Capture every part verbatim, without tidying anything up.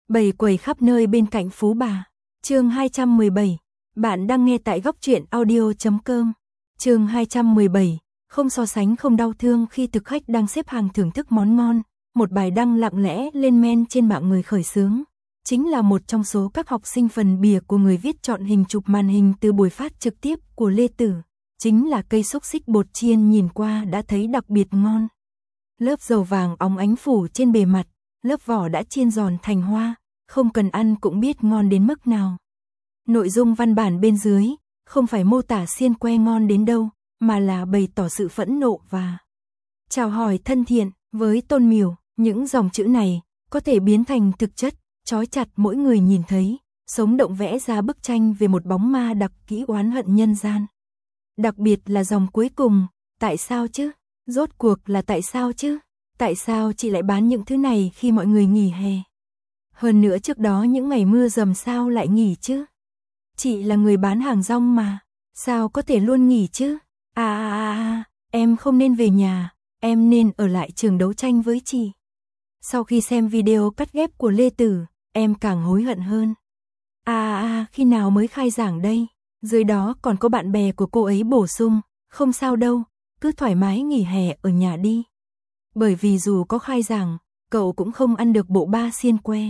Bầy quầy khắp nơi bên cạnh Phú Bà. Chương hai trăm mười bảy. Bạn đang nghe tại góc truyện audio chấm com. Chương hai trăm mười bảy. Không so sánh không đau thương khi thực khách đang xếp hàng thưởng thức món ngon. Một bài đăng lặng lẽ lên men trên mạng người khởi xướng. Chính là một trong số các học sinh phần bìa của người viết chọn hình chụp màn hình từ buổi phát trực tiếp của Lê Tử. Chính là cây xúc xích bột chiên nhìn qua đã thấy đặc biệt ngon. Lớp dầu vàng óng ánh phủ trên bề mặt, lớp vỏ đã chiên giòn thành hoa, không cần ăn cũng biết ngon đến mức nào. Nội dung văn bản bên dưới, không phải mô tả xiên que ngon đến đâu, mà là bày tỏ sự phẫn nộ và chào hỏi thân thiện với Tôn Miểu. Những dòng chữ này có thể biến thành thực chất, trói chặt mỗi người nhìn thấy, sống động vẽ ra bức tranh về một bóng ma đặc kỹ oán hận nhân gian. Đặc biệt là dòng cuối cùng, tại sao chứ? Rốt cuộc là tại sao chứ? Tại sao chị lại bán những thứ này khi mọi người nghỉ hè? Hơn nữa trước đó những ngày mưa dầm sao lại nghỉ chứ? Chị là người bán hàng rong mà, sao có thể luôn nghỉ chứ? À à à à, em không nên về nhà, em nên ở lại trường đấu tranh với chị. Sau khi xem video cắt ghép của Lê Tử, em càng hối hận hơn. À à à, khi nào mới khai giảng đây? Dưới đó còn có bạn bè của cô ấy bổ sung, không sao đâu, cứ thoải mái nghỉ hè ở nhà đi. Bởi vì dù có khai giảng, cậu cũng không ăn được bộ ba xiên que.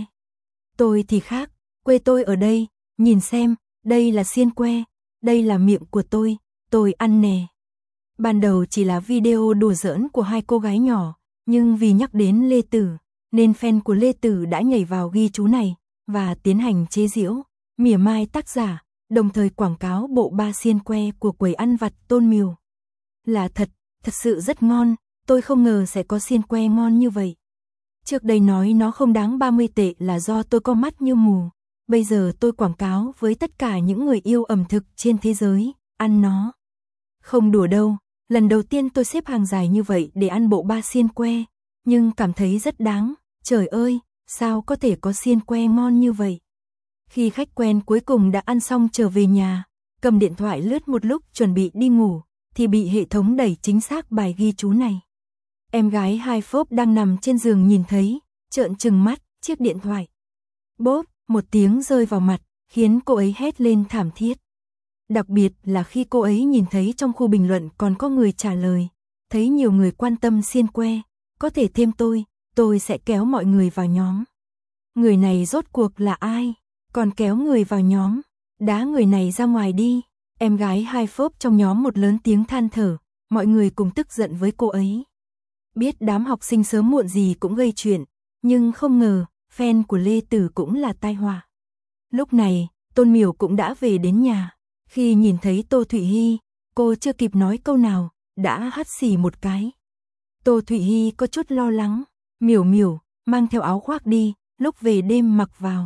Tôi thì khác, quê tôi ở đây, nhìn xem, đây là xiên que, đây là miệng của tôi, tôi ăn nè. Ban đầu chỉ là video đùa giỡn của hai cô gái nhỏ, nhưng vì nhắc đến Lê Tử, nên fan của Lê Tử đã nhảy vào ghi chú này, và tiến hành chế giễu, mỉa mai tác giả, đồng thời quảng cáo bộ ba xiên que của quầy ăn vặt Tôn Miểu. Là thật, thật sự rất ngon, tôi không ngờ sẽ có xiên que ngon như vậy. Trước đây nói nó không đáng ba mươi tệ là do tôi có mắt như mù. Bây giờ tôi quảng cáo với tất cả những người yêu ẩm thực trên thế giới, ăn nó. Không đùa đâu, lần đầu tiên tôi xếp hàng dài như vậy để ăn bộ ba xiên que, nhưng cảm thấy rất đáng. Trời ơi, sao có thể có xiên que ngon như vậy? Khi khách quen cuối cùng đã ăn xong trở về nhà, cầm điện thoại lướt một lúc chuẩn bị đi ngủ, thì bị hệ thống đẩy chính xác bài ghi chú này. Em gái hai phốp đang nằm trên giường nhìn thấy, trợn trừng mắt, chiếc điện thoại. Bốp, một tiếng rơi vào mặt, khiến cô ấy hét lên thảm thiết. Đặc biệt là khi cô ấy nhìn thấy trong khu bình luận còn có người trả lời, thấy nhiều người quan tâm xiên que, có thể thêm tôi, tôi sẽ kéo mọi người vào nhóm. Người này rốt cuộc là ai? Còn kéo người vào nhóm, đá người này ra ngoài đi. Em gái hai phốp trong nhóm một lớn tiếng than thở, mọi người cùng tức giận với cô ấy. Biết đám học sinh sớm muộn gì cũng gây chuyện, nhưng không ngờ, fan của Lê Tử cũng là tai họa. Lúc này, Tôn Miểu cũng đã về đến nhà. Khi nhìn thấy Tô Thụy Hy, cô chưa kịp nói câu nào, đã hắt xì một cái. Tô Thụy Hy có chút lo lắng, Miểu Miểu, mang theo áo khoác đi, lúc về đêm mặc vào.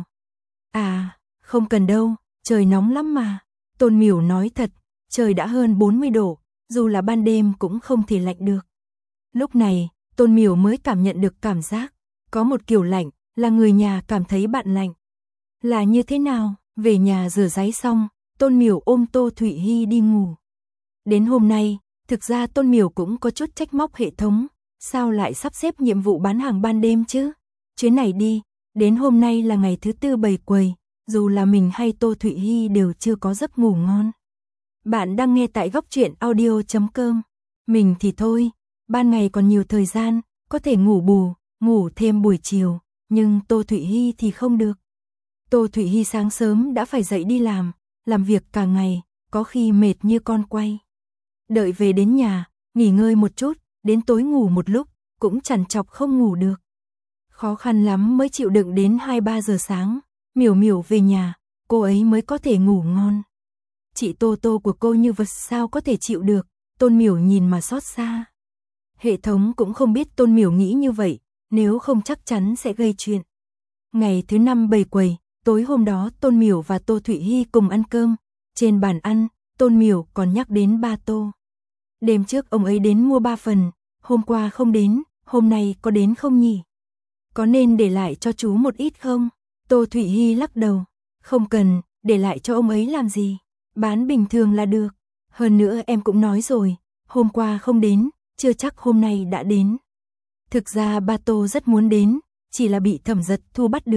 À, không cần đâu, trời nóng lắm mà. Tôn Miểu nói thật, trời đã hơn bốn mươi độ, dù là ban đêm cũng không thể lạnh được. Lúc này, Tôn Miểu mới cảm nhận được cảm giác, có một kiểu lạnh, là người nhà cảm thấy bạn lạnh. Là như thế nào? Về nhà rửa ráy xong, Tôn Miểu ôm Tô Thụy Hy đi ngủ. Đến hôm nay, thực ra Tôn Miểu cũng có chút trách móc hệ thống, sao lại sắp xếp nhiệm vụ bán hàng ban đêm chứ? Chuyến này đi, đến hôm nay là ngày thứ tư bày quầy, dù là mình hay Tô Thụy Hy đều chưa có giấc ngủ ngon. Bạn đang nghe tại góc truyện audio chấm com. Mình thì thôi, ban ngày còn nhiều thời gian, có thể ngủ bù, ngủ thêm buổi chiều, nhưng Tô Thụy Hy thì không được. Tô Thụy Hy sáng sớm đã phải dậy đi làm, làm việc cả ngày, có khi mệt như con quay. Đợi về đến nhà, nghỉ ngơi một chút, đến tối ngủ một lúc, cũng chằn chọc không ngủ được. Khó khăn lắm mới chịu đựng đến hai ba giờ sáng, Miểu Miểu về nhà, cô ấy mới có thể ngủ ngon. Chị Tô Tô của cô như vật sao có thể chịu được, Tôn Miểu nhìn mà xót xa. Hệ thống cũng không biết Tôn Miểu nghĩ như vậy, nếu không chắc chắn sẽ gây chuyện. Ngày thứ năm bày quầy, tối hôm đó Tôn Miểu và Tô Thụy Hy cùng ăn cơm. Trên bàn ăn, Tôn Miểu còn nhắc đến ba Tô. Đêm trước ông ấy đến mua ba phần, hôm qua không đến, hôm nay có đến không nhỉ? Có nên để lại cho chú một ít không? Tô Thụy Hy lắc đầu, không cần, để lại cho ông ấy làm gì? Bán bình thường là được. Hơn nữa em cũng nói rồi, hôm qua không đến, chưa chắc hôm nay đã đến. Thực ra ba Tô rất muốn đến, chỉ là bị Thẩm Giật Thu bắt được,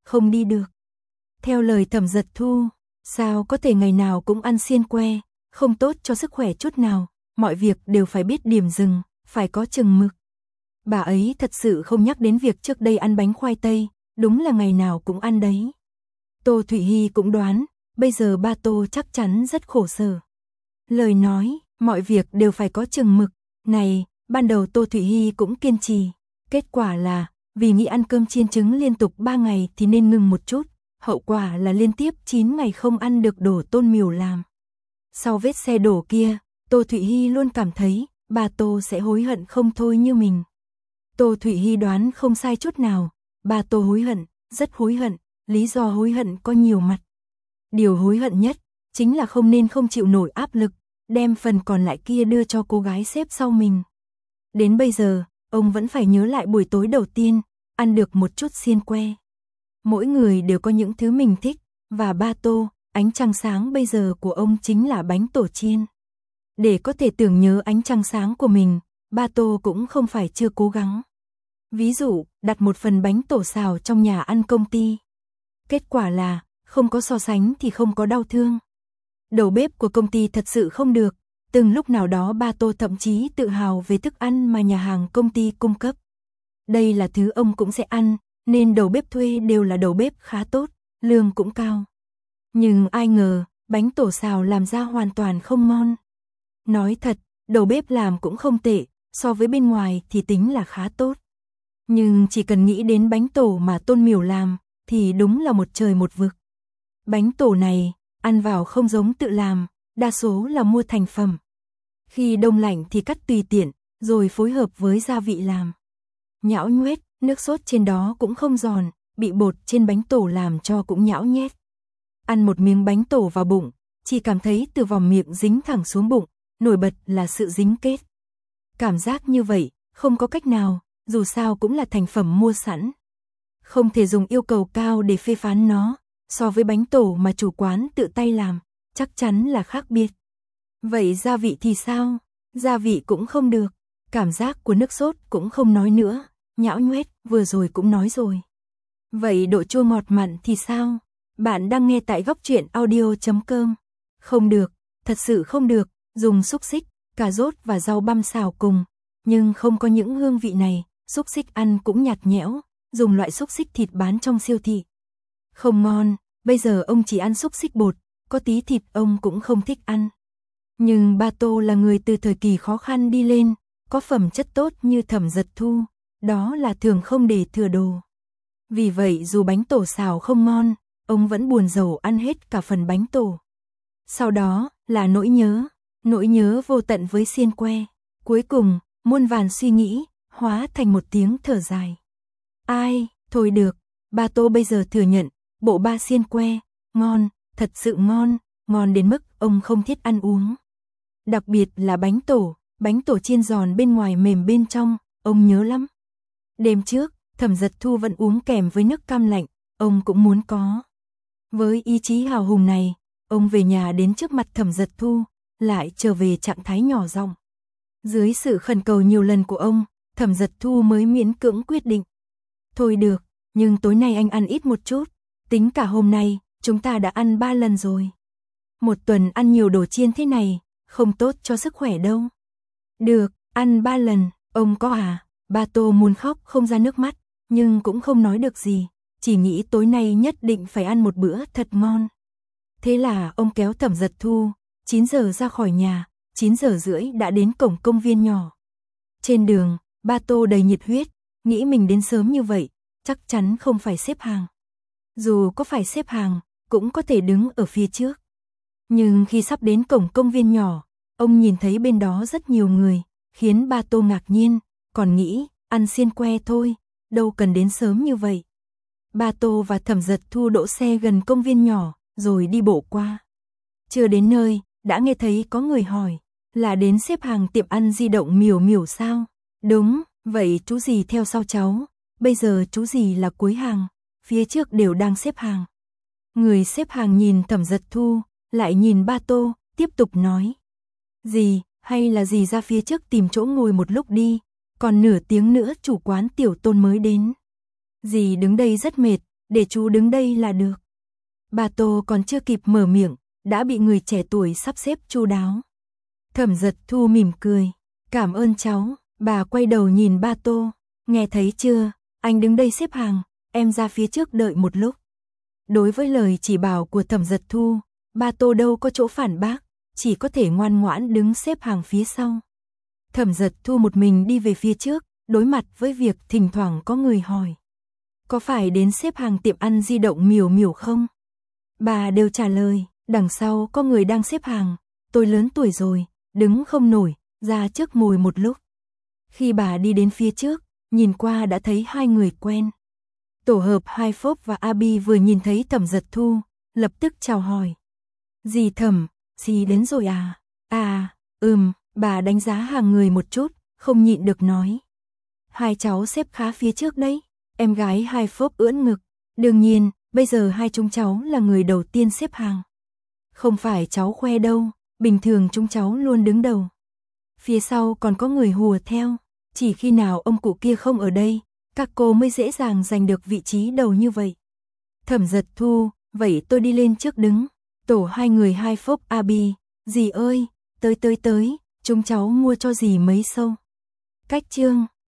không đi được. Theo lời Thẩm Giật Thu, sao có thể ngày nào cũng ăn xiên que, không tốt cho sức khỏe chút nào, mọi việc đều phải biết điểm dừng, phải có chừng mực. Bà ấy thật sự không nhắc đến việc trước đây ăn bánh khoai tây, đúng là ngày nào cũng ăn đấy. Tô Thụy Hy cũng đoán, bây giờ ba Tô chắc chắn rất khổ sở. Lời nói, mọi việc đều phải có chừng mực, này, ban đầu Tô Thụy Hy cũng kiên trì, kết quả là, vì nghĩ ăn cơm chiên trứng liên tục ba ngày thì nên ngừng một chút, hậu quả là liên tiếp chín ngày không ăn được đồ Tôn Miểu làm. Sau vết xe đổ kia, Tô Thụy Hy luôn cảm thấy, bà Tô sẽ hối hận không thôi như mình. Tô Thụy Hy đoán không sai chút nào, bà Tô hối hận, rất hối hận, lý do hối hận có nhiều mặt. Điều hối hận nhất, chính là không nên không chịu nổi áp lực, đem phần còn lại kia đưa cho cô gái xếp sau mình. Đến bây giờ, ông vẫn phải nhớ lại buổi tối đầu tiên, ăn được một chút xiên que. Mỗi người đều có những thứ mình thích, và ba Tô, ánh trăng sáng bây giờ của ông chính là bánh tổ chiên. Để có thể tưởng nhớ ánh trăng sáng của mình, ba Tô cũng không phải chưa cố gắng. Ví dụ, đặt một phần bánh tổ xào trong nhà ăn công ty. Kết quả là, không có so sánh thì không có đau thương. Đầu bếp của công ty thật sự không được, từng lúc nào đó ba Tô thậm chí tự hào về thức ăn mà nhà hàng công ty cung cấp. Đây là thứ ông cũng sẽ ăn, nên đầu bếp thuê đều là đầu bếp khá tốt, lương cũng cao. Nhưng ai ngờ, bánh tổ xào làm ra hoàn toàn không ngon. Nói thật, đầu bếp làm cũng không tệ, so với bên ngoài thì tính là khá tốt. Nhưng chỉ cần nghĩ đến bánh tổ mà Tôn Miểu làm, thì đúng là một trời một vực. Bánh tổ này, ăn vào không giống tự làm, đa số là mua thành phẩm. Khi đông lạnh thì cắt tùy tiện, rồi phối hợp với gia vị làm. Nhão nhoét, nước sốt trên đó cũng không giòn, bị bột trên bánh tổ làm cho cũng nhão nhét. Ăn một miếng bánh tổ vào bụng, chỉ cảm thấy từ vòng miệng dính thẳng xuống bụng, nổi bật là sự dính kết. Cảm giác như vậy, không có cách nào, dù sao cũng là thành phẩm mua sẵn. Không thể dùng yêu cầu cao để phê phán nó, so với bánh tổ mà chủ quán tự tay làm, chắc chắn là khác biệt. Vậy gia vị thì sao? Gia vị cũng không được, cảm giác của nước sốt cũng không nói nữa, nhão nhoét, vừa rồi cũng nói rồi. Vậy độ chua ngọt mặn thì sao? Bạn đang nghe tại góc truyện audio chấm com. Không được, thật sự không được, dùng xúc xích, cà rốt và rau băm xào cùng, nhưng không có những hương vị này, xúc xích ăn cũng nhạt nhẽo, dùng loại xúc xích thịt bán trong siêu thị. Không ngon, bây giờ ông chỉ ăn xúc xích bột, có tí thịt ông cũng không thích ăn. Nhưng ba Tô là người từ thời kỳ khó khăn đi lên, có phẩm chất tốt như Thẩm Giật Thu, đó là thường không để thừa đồ. Vì vậy dù bánh tổ xào không ngon, ông vẫn buồn rầu ăn hết cả phần bánh tổ. Sau đó là nỗi nhớ, nỗi nhớ vô tận với xiên que. Cuối cùng, muôn vàn suy nghĩ, hóa thành một tiếng thở dài. Ai, thôi được, ba Tô bây giờ thừa nhận, bộ ba xiên que, ngon, thật sự ngon, ngon đến mức ông không thiết ăn uống. Đặc biệt là bánh tổ, bánh tổ chiên giòn bên ngoài mềm bên trong, ông nhớ lắm. Đêm trước, Thẩm Giật Thu vẫn uống kèm với nước cam lạnh, ông cũng muốn có. Với ý chí hào hùng này, ông về nhà đến trước mặt Thẩm Giật Thu, lại trở về trạng thái nhỏ giọng. Dưới sự khẩn cầu nhiều lần của ông, Thẩm Giật Thu mới miễn cưỡng quyết định. Thôi được, nhưng tối nay anh ăn ít một chút, tính cả hôm nay, chúng ta đã ăn ba lần rồi. Một tuần ăn nhiều đồ chiên thế này, không tốt cho sức khỏe đâu. Được, ăn ba lần, ông có à? Ba Tô muốn khóc không ra nước mắt, nhưng cũng không nói được gì, chỉ nghĩ tối nay nhất định phải ăn một bữa thật ngon. Thế là ông kéo Thẩm Giật Thu, chín giờ ra khỏi nhà, chín giờ rưỡi đã đến cổng công viên nhỏ. Trên đường, ba Tô đầy nhiệt huyết, nghĩ mình đến sớm như vậy, chắc chắn không phải xếp hàng. Dù có phải xếp hàng, cũng có thể đứng ở phía trước. Nhưng khi sắp đến cổng công viên nhỏ, ông nhìn thấy bên đó rất nhiều người, khiến ba Tô ngạc nhiên, còn nghĩ, ăn xiên que thôi, đâu cần đến sớm như vậy. Ba Tô và Thẩm Giật Thu đỗ xe gần công viên nhỏ, rồi đi bộ qua. Chưa đến nơi, đã nghe thấy có người hỏi, là đến xếp hàng tiệm ăn di động Miểu Miểu sao? Đúng, vậy chú gì theo sau cháu, bây giờ chú gì là cuối hàng, phía trước đều đang xếp hàng. Người xếp hàng nhìn Thẩm Giật Thu, lại nhìn ba Tô, tiếp tục nói. Dì, hay là dì ra phía trước tìm chỗ ngồi một lúc đi, còn nửa tiếng nữa chủ quán Tiểu Tôn mới đến. Dì đứng đây rất mệt, để chú đứng đây là được. Bà Tô còn chưa kịp mở miệng, đã bị người trẻ tuổi sắp xếp chu đáo. Thẩm Dật Thu mỉm cười, cảm ơn cháu, bà quay đầu nhìn ba Tô, nghe thấy chưa, anh đứng đây xếp hàng, em ra phía trước đợi một lúc. Đối với lời chỉ bảo của Thẩm Dật Thu, ba Tô đâu có chỗ phản bác, chỉ có thể ngoan ngoãn đứng xếp hàng phía sau. Thẩm Dật Thu một mình đi về phía trước, đối mặt với việc thỉnh thoảng có người hỏi. Có phải đến xếp hàng tiệm ăn di động Miểu Miểu không? Bà đều trả lời, đằng sau có người đang xếp hàng, tôi lớn tuổi rồi, đứng không nổi, ra trước ngồi một lúc. Khi bà đi đến phía trước, nhìn qua đã thấy hai người quen. Tổ hợp Hai Phốp và Abi vừa nhìn thấy Thẩm Dật Thu, lập tức chào hỏi. Dì Thẩm, dì đến rồi à? À, ừm, bà đánh giá hàng người một chút, không nhịn được nói. Hai cháu xếp khá phía trước đấy, em gái Hai Phốp ưỡn ngực. Đương nhiên, bây giờ hai chúng cháu là người đầu tiên xếp hàng. Không phải cháu khoe đâu, bình thường chúng cháu luôn đứng đầu. Phía sau còn có người hùa theo, chỉ khi nào ông cụ kia không ở đây, các cô mới dễ dàng giành được vị trí đầu như vậy. Thẩm Dật Thu, vậy tôi đi lên trước đứng. Tổ hai người Hai Phốp Abi, dì ơi, tới tới tới, chúng cháu mua cho dì mấy xâu. Cách chương